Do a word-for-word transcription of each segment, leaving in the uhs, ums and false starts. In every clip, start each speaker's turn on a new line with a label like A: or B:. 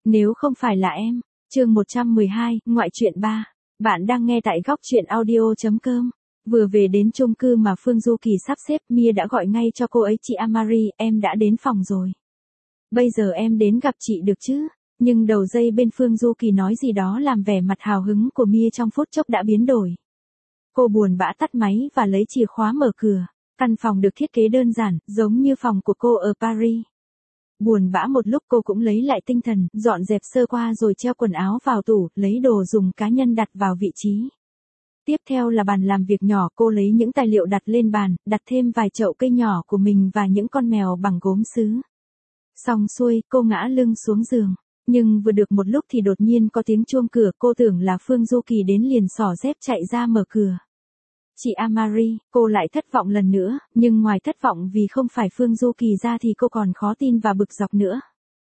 A: Nếu không phải là em. Chương một trăm mười hai, ngoại truyện ba. Bạn đang nghe tại góc truyện audio chấm com. Vừa về đến chung cư mà Phương Du Kỳ sắp xếp, Mia đã gọi ngay cho cô ấy. Chị Amari, em đã đến phòng rồi. Bây giờ em đến gặp chị được chứ? Nhưng đầu dây bên Phương Du Kỳ nói gì đó làm vẻ mặt hào hứng của Mia trong phút chốc đã biến đổi. Cô buồn bã tắt máy và lấy chìa khóa mở cửa. Căn phòng được thiết kế đơn giản, giống như phòng của cô ở Paris. Buồn bã một lúc cô cũng lấy lại tinh thần, dọn dẹp sơ qua rồi treo quần áo vào tủ, lấy đồ dùng cá nhân đặt vào vị trí. Tiếp theo là bàn làm việc nhỏ, cô lấy những tài liệu đặt lên bàn, đặt thêm vài chậu cây nhỏ của mình và những con mèo bằng gốm sứ. Xong xuôi, cô ngã lưng xuống giường. Nhưng vừa được một lúc thì đột nhiên có tiếng chuông cửa, cô tưởng là Phương Du Kỳ đến liền xỏ dép chạy ra mở cửa. Chị Amari, cô lại thất vọng lần nữa, nhưng ngoài thất vọng vì không phải Phương Du Kỳ ra thì cô còn khó tin và bực dọc nữa.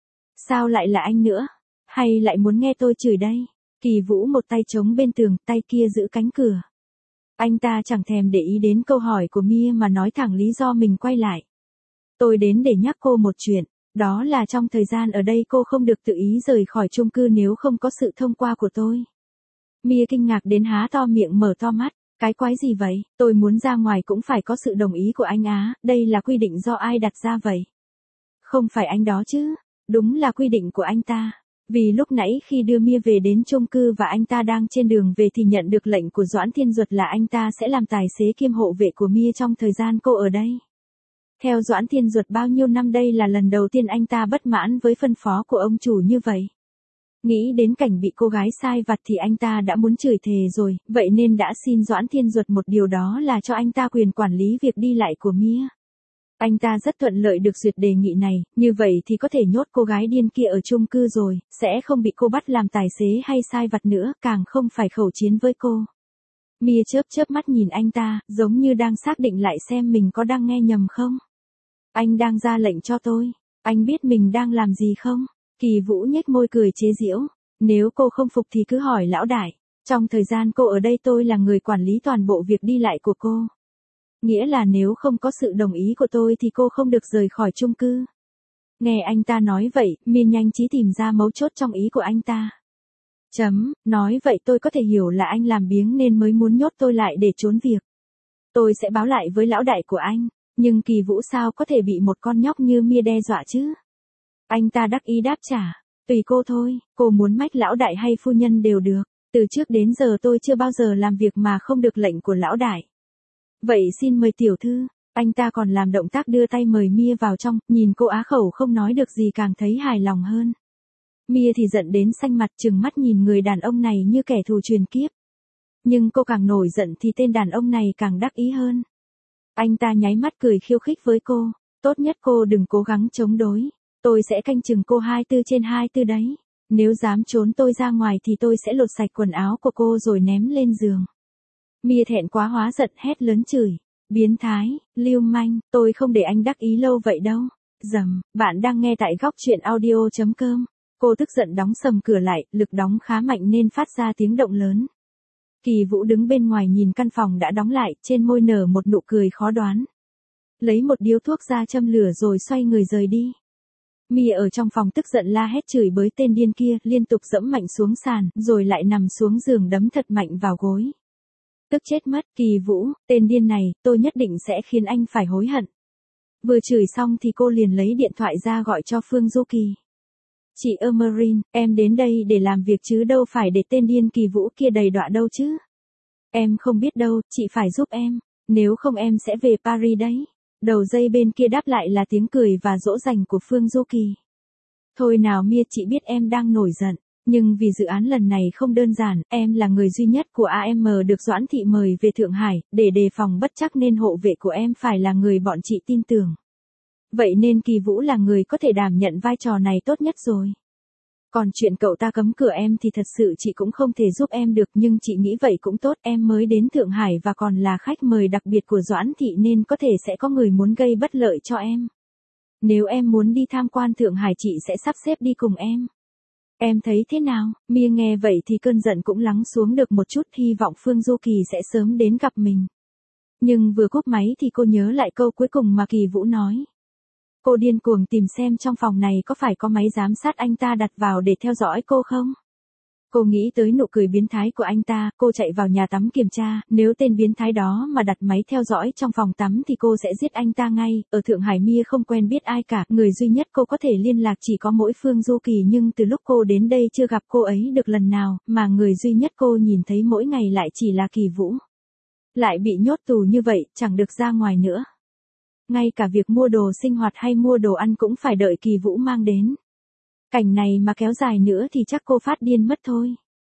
A: Sao lại là anh nữa? Hay lại muốn nghe tôi chửi đây? Kỳ Vũ một tay chống bên tường, tay kia giữ cánh cửa. Anh ta chẳng thèm để ý đến câu hỏi của Mia mà nói thẳng lý do mình quay lại. Tôi đến để nhắc cô một chuyện, đó là trong thời gian ở đây cô không được tự ý rời khỏi chung cư nếu không có sự thông qua của tôi. Mia kinh ngạc đến há to miệng mở to mắt. Cái quái gì vậy, tôi muốn ra ngoài cũng phải có sự đồng ý của anh á, đây là quy định do ai đặt ra vậy? Không phải anh đó chứ, đúng là quy định của anh ta. Vì lúc nãy khi đưa Mia về đến chung cư và anh ta đang trên đường về thì nhận được lệnh của Doãn Thiên Duật là anh ta sẽ làm tài xế kiêm hộ vệ của Mia trong thời gian cô ở đây. Theo Doãn Thiên Duật bao nhiêu năm đây là lần đầu tiên anh ta bất mãn với phân phó của ông chủ như vậy. Nghĩ đến cảnh bị cô gái sai vặt thì anh ta đã muốn chửi thề rồi, vậy nên đã xin Doãn Thiên Duật một điều, đó là cho anh ta quyền quản lý việc đi lại của Mia. Anh ta rất thuận lợi được duyệt đề nghị này, như vậy thì có thể nhốt cô gái điên kia ở chung cư rồi, sẽ không bị cô bắt làm tài xế hay sai vặt nữa, càng không phải khẩu chiến với cô. Mia chớp chớp mắt nhìn anh ta, giống như đang xác định lại xem mình có đang nghe nhầm không. Anh đang ra lệnh cho tôi, anh biết mình đang làm gì không? Kỳ Vũ nhếch môi cười chế giễu, nếu cô không phục thì cứ hỏi lão đại, trong thời gian cô ở đây tôi là người quản lý toàn bộ việc đi lại của cô. Nghĩa là nếu không có sự đồng ý của tôi thì cô không được rời khỏi chung cư. Nghe anh ta nói vậy, Mia nhanh trí tìm ra mấu chốt trong ý của anh ta. Chấm, nói vậy tôi có thể hiểu là anh làm biếng nên mới muốn nhốt tôi lại để trốn việc. Tôi sẽ báo lại với lão đại của anh, nhưng Kỳ Vũ sao có thể bị một con nhóc như Mia đe dọa chứ? Anh ta đắc ý đáp trả, tùy cô thôi, cô muốn mách lão đại hay phu nhân đều được, từ trước đến giờ tôi chưa bao giờ làm việc mà không được lệnh của lão đại. Vậy xin mời tiểu thư, anh ta còn làm động tác đưa tay mời Mia vào trong, nhìn cô á khẩu không nói được gì càng thấy hài lòng hơn. Mia thì giận đến xanh mặt trừng mắt nhìn người đàn ông này như kẻ thù truyền kiếp. Nhưng cô càng nổi giận thì tên đàn ông này càng đắc ý hơn. Anh ta nháy mắt cười khiêu khích với cô, tốt nhất cô đừng cố gắng chống đối. Tôi sẽ canh chừng cô hai mươi bốn trên hai mươi bốn đấy. Nếu dám trốn tôi ra ngoài thì tôi sẽ lột sạch quần áo của cô rồi ném lên giường. Mia thẹn quá hóa giận hét lớn chửi. Biến thái, lưu manh, tôi không để anh đắc ý lâu vậy đâu. Dầm, bạn đang nghe tại góc truyện audio chấm com. Cô tức giận đóng sầm cửa lại, lực đóng khá mạnh nên phát ra tiếng động lớn. Kỳ Vũ đứng bên ngoài nhìn căn phòng đã đóng lại, trên môi nở một nụ cười khó đoán. Lấy một điếu thuốc ra châm lửa rồi xoay người rời đi. Mia ở trong phòng tức giận la hét chửi bới tên điên kia, liên tục dẫm mạnh xuống sàn, rồi lại nằm xuống giường đấm thật mạnh vào gối. Tức chết mất, Kỳ Vũ, tên điên này, tôi nhất định sẽ khiến anh phải hối hận. Vừa chửi xong thì cô liền lấy điện thoại ra gọi cho Phương Du Kỳ. Chị Emerine, em đến đây để làm việc chứ đâu phải để tên điên Kỳ Vũ kia đầy đọa đâu chứ. Em không biết đâu, chị phải giúp em, nếu không em sẽ về Paris đấy. Đầu dây bên kia đáp lại là tiếng cười và dỗ dành của Phương Du Kỳ. Thôi nào Mia, chị biết em đang nổi giận, nhưng vì dự án lần này không đơn giản, em là người duy nhất của a em được Doãn Thị mời về Thượng Hải, để đề phòng bất trắc nên hộ vệ của em phải là người bọn chị tin tưởng. Vậy nên Kỳ Vũ là người có thể đảm nhận vai trò này tốt nhất rồi. Còn chuyện cậu ta cấm cửa em thì thật sự chị cũng không thể giúp em được, nhưng chị nghĩ vậy cũng tốt, em mới đến Thượng Hải và còn là khách mời đặc biệt của Doãn Thị nên có thể sẽ có người muốn gây bất lợi cho em. Nếu em muốn đi tham quan Thượng Hải chị sẽ sắp xếp đi cùng em. Em thấy thế nào? Mia nghe vậy thì cơn giận cũng lắng xuống được một chút, hy vọng Phương Du Kỳ sẽ sớm đến gặp mình. Nhưng vừa cúp máy thì cô nhớ lại câu cuối cùng mà Kỳ Vũ nói. Cô điên cuồng tìm xem trong phòng này có phải có máy giám sát anh ta đặt vào để theo dõi cô không? Cô nghĩ tới nụ cười biến thái của anh ta, cô chạy vào nhà tắm kiểm tra, nếu tên biến thái đó mà đặt máy theo dõi trong phòng tắm thì cô sẽ giết anh ta ngay. Ở Thượng Hải Mia không quen biết ai cả, người duy nhất cô có thể liên lạc chỉ có mỗi Phương Du Kỳ, nhưng từ lúc cô đến đây chưa gặp cô ấy được lần nào, mà người duy nhất cô nhìn thấy mỗi ngày lại chỉ là Kỳ Vũ. Lại bị nhốt tù như vậy, chẳng được ra ngoài nữa. Ngay cả việc mua đồ sinh hoạt hay mua đồ ăn cũng phải đợi Kỳ Vũ mang đến. Cảnh này mà kéo dài nữa thì chắc cô phát điên mất thôi.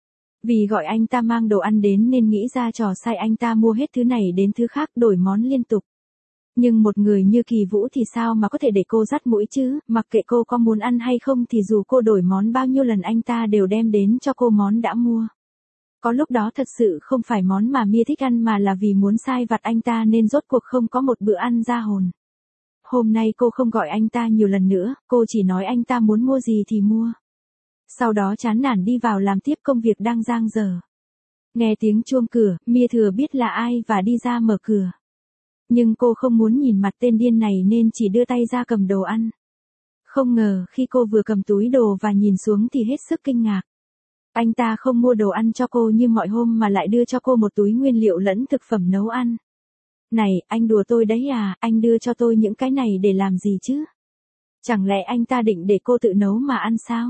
A: Vì gọi anh ta mang đồ ăn đến nên nghĩ ra trò sai anh ta mua hết thứ này đến thứ khác, đổi món liên tục. Nhưng một người như Kỳ Vũ thì sao mà có thể để cô dắt mũi chứ, mặc kệ cô có muốn ăn hay không thì dù cô đổi món bao nhiêu lần anh ta đều đem đến cho cô món đã mua. Có lúc đó thật sự không phải món mà Mia thích ăn mà là vì muốn sai vặt anh ta nên rốt cuộc không có một bữa ăn ra hồn. Hôm nay cô không gọi anh ta nhiều lần nữa, cô chỉ nói anh ta muốn mua gì thì mua. Sau đó chán nản đi vào làm tiếp công việc đang dang dở. Nghe tiếng chuông cửa, Mia thừa biết là ai và đi ra mở cửa. Nhưng cô không muốn nhìn mặt tên điên này nên chỉ đưa tay ra cầm đồ ăn. Không ngờ khi cô vừa cầm túi đồ và nhìn xuống thì hết sức kinh ngạc. Anh ta không mua đồ ăn cho cô như mọi hôm mà lại đưa cho cô một túi nguyên liệu lẫn thực phẩm nấu ăn. Này, anh đùa tôi đấy à, anh đưa cho tôi những cái này để làm gì chứ? Chẳng lẽ anh ta định để cô tự nấu mà ăn sao?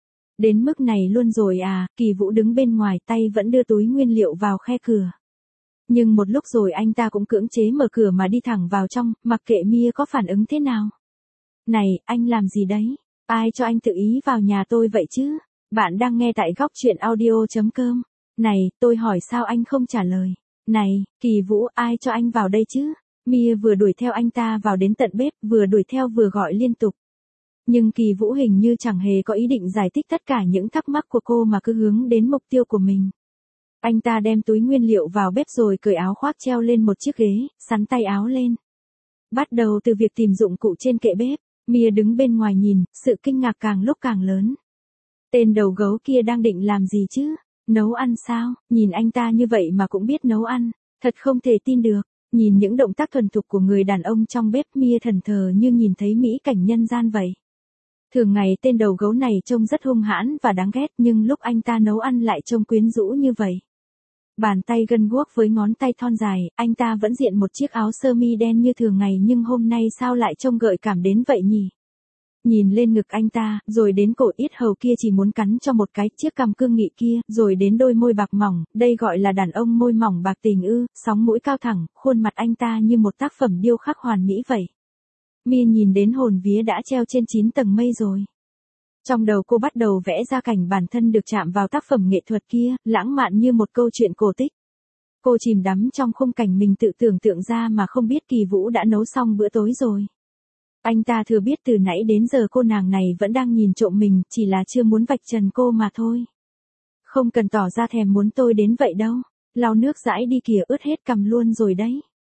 A: Đến mức này luôn rồi à, Kỳ Vũ đứng bên ngoài tay vẫn đưa túi nguyên liệu vào khe cửa. Nhưng một lúc rồi anh ta cũng cưỡng chế mở cửa mà đi thẳng vào trong, mặc kệ Mia có phản ứng thế nào. Này, anh làm gì đấy? Ai cho anh tự ý vào nhà tôi vậy chứ? Bạn đang nghe tại góc truyện audio chấm com. Này, tôi hỏi sao anh không trả lời? Này, Kỳ Vũ, ai cho anh vào đây chứ? Mia vừa đuổi theo anh ta vào đến tận bếp, vừa đuổi theo vừa gọi liên tục. Nhưng Kỳ Vũ hình như chẳng hề có ý định giải thích tất cả những thắc mắc của cô mà cứ hướng đến mục tiêu của mình. Anh ta đem túi nguyên liệu vào bếp rồi cởi áo khoác treo lên một chiếc ghế, xắn tay áo lên. Bắt đầu từ việc tìm dụng cụ trên kệ bếp, Mia đứng bên ngoài nhìn, sự kinh ngạc càng lúc càng lớn. Tên đầu gấu kia đang định làm gì chứ? Nấu ăn sao? Nhìn anh ta như vậy mà cũng biết nấu ăn, thật không thể tin được. Nhìn những động tác thuần thục của người đàn ông trong bếp, Mia thần thờ như nhìn thấy mỹ cảnh nhân gian vậy. Thường ngày tên đầu gấu này trông rất hung hãn và đáng ghét, nhưng lúc anh ta nấu ăn lại trông quyến rũ như vậy. Bàn tay gân guốc với ngón tay thon dài, anh ta vẫn diện một chiếc áo sơ mi đen như thường ngày nhưng hôm nay sao lại trông gợi cảm đến vậy nhỉ? Nhìn lên ngực anh ta, rồi đến cổ yết hầu kia chỉ muốn cắn cho một cái, chiếc cằm cương nghị kia, rồi đến đôi môi bạc mỏng, đây gọi là đàn ông môi mỏng bạc tình ư, sóng mũi cao thẳng, khuôn mặt anh ta như một tác phẩm điêu khắc hoàn mỹ vậy. Mia nhìn đến hồn vía đã treo trên chín tầng mây rồi. Trong đầu cô bắt đầu vẽ ra cảnh bản thân được chạm vào tác phẩm nghệ thuật kia, lãng mạn như một câu chuyện cổ tích. Cô chìm đắm trong khung cảnh mình tự tưởng tượng ra mà không biết Kỳ Vũ đã nấu xong bữa tối rồi. Anh ta thừa biết từ nãy đến giờ cô nàng này vẫn đang nhìn trộm mình, chỉ là chưa muốn vạch trần cô mà thôi. Không cần tỏ ra thèm muốn tôi đến vậy đâu. Lau nước dãi đi kìa, ướt hết cằm luôn rồi đấy.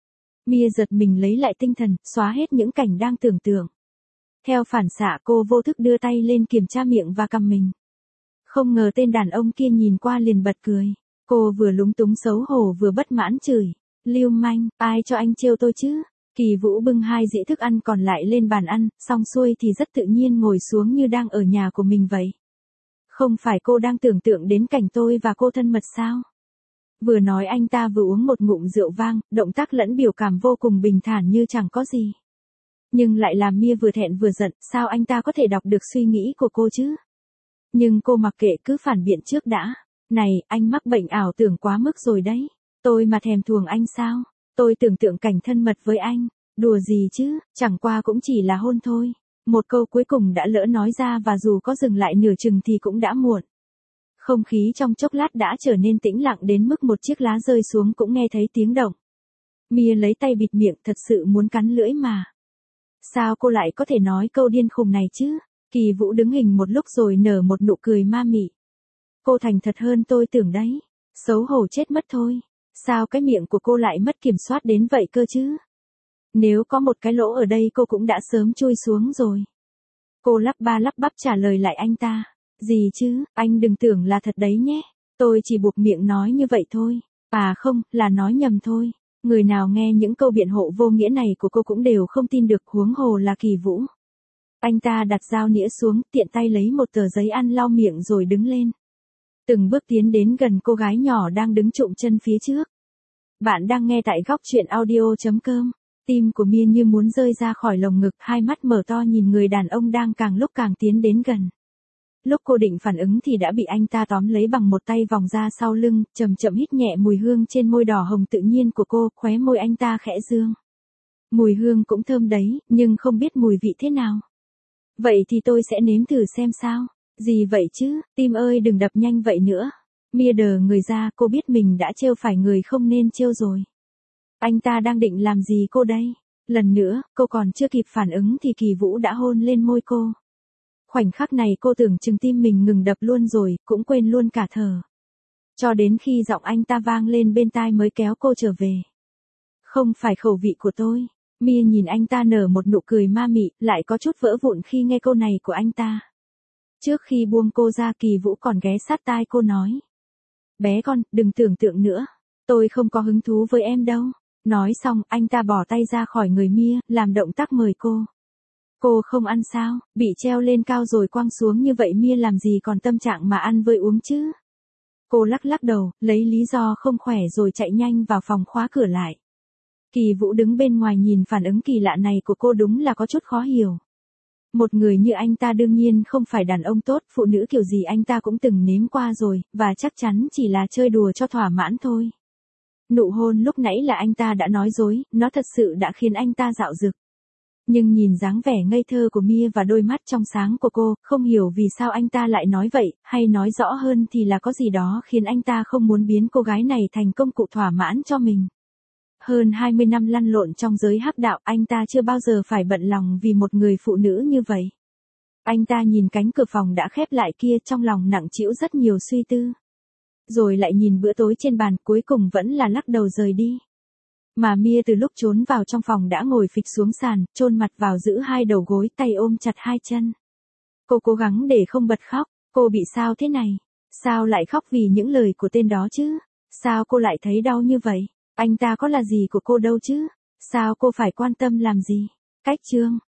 A: Mia giật mình lấy lại tinh thần, xóa hết những cảnh đang tưởng tượng. Theo phản xạ cô vô thức đưa tay lên kiểm tra miệng và cằm mình. Không ngờ tên đàn ông kia nhìn qua liền bật cười. Cô vừa lúng túng xấu hổ vừa bất mãn chửi. Lưu manh, ai cho anh trêu tôi chứ? Kỳ Vũ bưng hai dĩa thức ăn còn lại lên bàn ăn, xong xuôi thì rất tự nhiên ngồi xuống như đang ở nhà của mình vậy. Không phải cô đang tưởng tượng đến cảnh tôi và cô thân mật sao? Vừa nói anh ta vừa uống một ngụm rượu vang, động tác lẫn biểu cảm vô cùng bình thản như chẳng có gì. Nhưng lại làm Mia vừa thẹn vừa giận, sao anh ta có thể đọc được suy nghĩ của cô chứ? Nhưng cô mặc kệ, cứ phản biện trước đã. Này, anh mắc bệnh ảo tưởng quá mức rồi đấy. Tôi mà thèm thuồng anh sao? Tôi tưởng tượng cảnh thân mật với anh. Đùa gì chứ, chẳng qua cũng chỉ là hôn thôi. Một câu cuối cùng đã lỡ nói ra và dù có dừng lại nửa chừng thì cũng đã muộn. Không khí trong chốc lát đã trở nên tĩnh lặng đến mức một chiếc lá rơi xuống cũng nghe thấy tiếng động. Mia lấy tay bịt miệng, thật sự muốn cắn lưỡi mà. Sao cô lại có thể nói câu điên khùng này chứ? Kỳ Vũ đứng hình một lúc rồi nở một nụ cười ma mị. Cô thành thật hơn tôi tưởng đấy. Xấu hổ chết mất thôi. Sao cái miệng của cô lại mất kiểm soát đến vậy cơ chứ? Nếu có một cái lỗ ở đây cô cũng đã sớm chui xuống rồi. Cô lắp ba lắp bắp trả lời lại anh ta. Gì chứ, anh đừng tưởng là thật đấy nhé. Tôi chỉ buộc miệng nói như vậy thôi. À không, là nói nhầm thôi. Người nào nghe những câu biện hộ vô nghĩa này của cô cũng đều không tin được, huống hồ là Kỳ Vũ. Anh ta đặt dao nĩa xuống, tiện tay lấy một tờ giấy ăn lau miệng rồi đứng lên. Từng bước tiến đến gần cô gái nhỏ đang đứng chụm chân phía trước. Bạn đang nghe tại góc truyện audio.com. Tim của Mia như muốn rơi ra khỏi lồng ngực, hai mắt mở to nhìn người đàn ông đang càng lúc càng tiến đến gần. Lúc cô định phản ứng thì đã bị anh ta tóm lấy bằng một tay vòng ra sau lưng, chậm chậm hít nhẹ mùi hương trên môi đỏ hồng tự nhiên của cô, khóe môi anh ta khẽ dương. Mùi hương cũng thơm đấy, nhưng không biết mùi vị thế nào. Vậy thì tôi sẽ nếm thử xem sao. Gì vậy chứ, tim ơi đừng đập nhanh vậy nữa. Mia đờ người ra, cô biết mình đã trêu phải người không nên trêu rồi. Anh ta đang định làm gì cô đây? Lần nữa, cô còn chưa kịp phản ứng thì Kỳ Vũ đã hôn lên môi cô. Khoảnh khắc này cô tưởng chừng tim mình ngừng đập luôn rồi, cũng quên luôn cả thở. Cho đến khi giọng anh ta vang lên bên tai mới kéo cô trở về. Không phải khẩu vị của tôi. Mia nhìn anh ta nở một nụ cười ma mị, lại có chút vỡ vụn khi nghe câu này của anh ta. Trước khi buông cô ra, Kỳ Vũ còn ghé sát tai cô nói. Bé con, đừng tưởng tượng nữa. Tôi không có hứng thú với em đâu. Nói xong, anh ta bỏ tay ra khỏi người Mia, làm động tác mời cô. Cô không ăn sao, bị treo lên cao rồi quăng xuống như vậy Mia làm gì còn tâm trạng mà ăn với uống chứ. Cô lắc lắc đầu, lấy lý do không khỏe rồi chạy nhanh vào phòng khóa cửa lại. Kỳ Vũ đứng bên ngoài nhìn phản ứng kỳ lạ này của cô đúng là có chút khó hiểu. Một người như anh ta đương nhiên không phải đàn ông tốt, phụ nữ kiểu gì anh ta cũng từng nếm qua rồi, và chắc chắn chỉ là chơi đùa cho thỏa mãn thôi. Nụ hôn lúc nãy là anh ta đã nói dối, nó thật sự đã khiến anh ta dạo dực. Nhưng nhìn dáng vẻ ngây thơ của Mia và đôi mắt trong sáng của cô, không hiểu vì sao anh ta lại nói vậy, hay nói rõ hơn thì là có gì đó khiến anh ta không muốn biến cô gái này thành công cụ thỏa mãn cho mình. Hơn hai mươi năm lăn lộn trong giới hắc đạo, anh ta chưa bao giờ phải bận lòng vì một người phụ nữ như vậy. Anh ta nhìn cánh cửa phòng đã khép lại kia, trong lòng nặng trĩu rất nhiều suy tư. Rồi lại nhìn bữa tối trên bàn, cuối cùng vẫn là lắc đầu rời đi. Mà Mia từ lúc trốn vào trong phòng đã ngồi phịch xuống sàn, chôn mặt vào giữ hai đầu gối, tay ôm chặt hai chân. Cô cố gắng để không bật khóc. Cô bị sao thế này? Sao lại khóc vì những lời của tên đó chứ? Sao cô lại thấy đau như vậy? Anh ta có là gì của cô đâu chứ? Sao cô phải quan tâm làm gì? Cách chương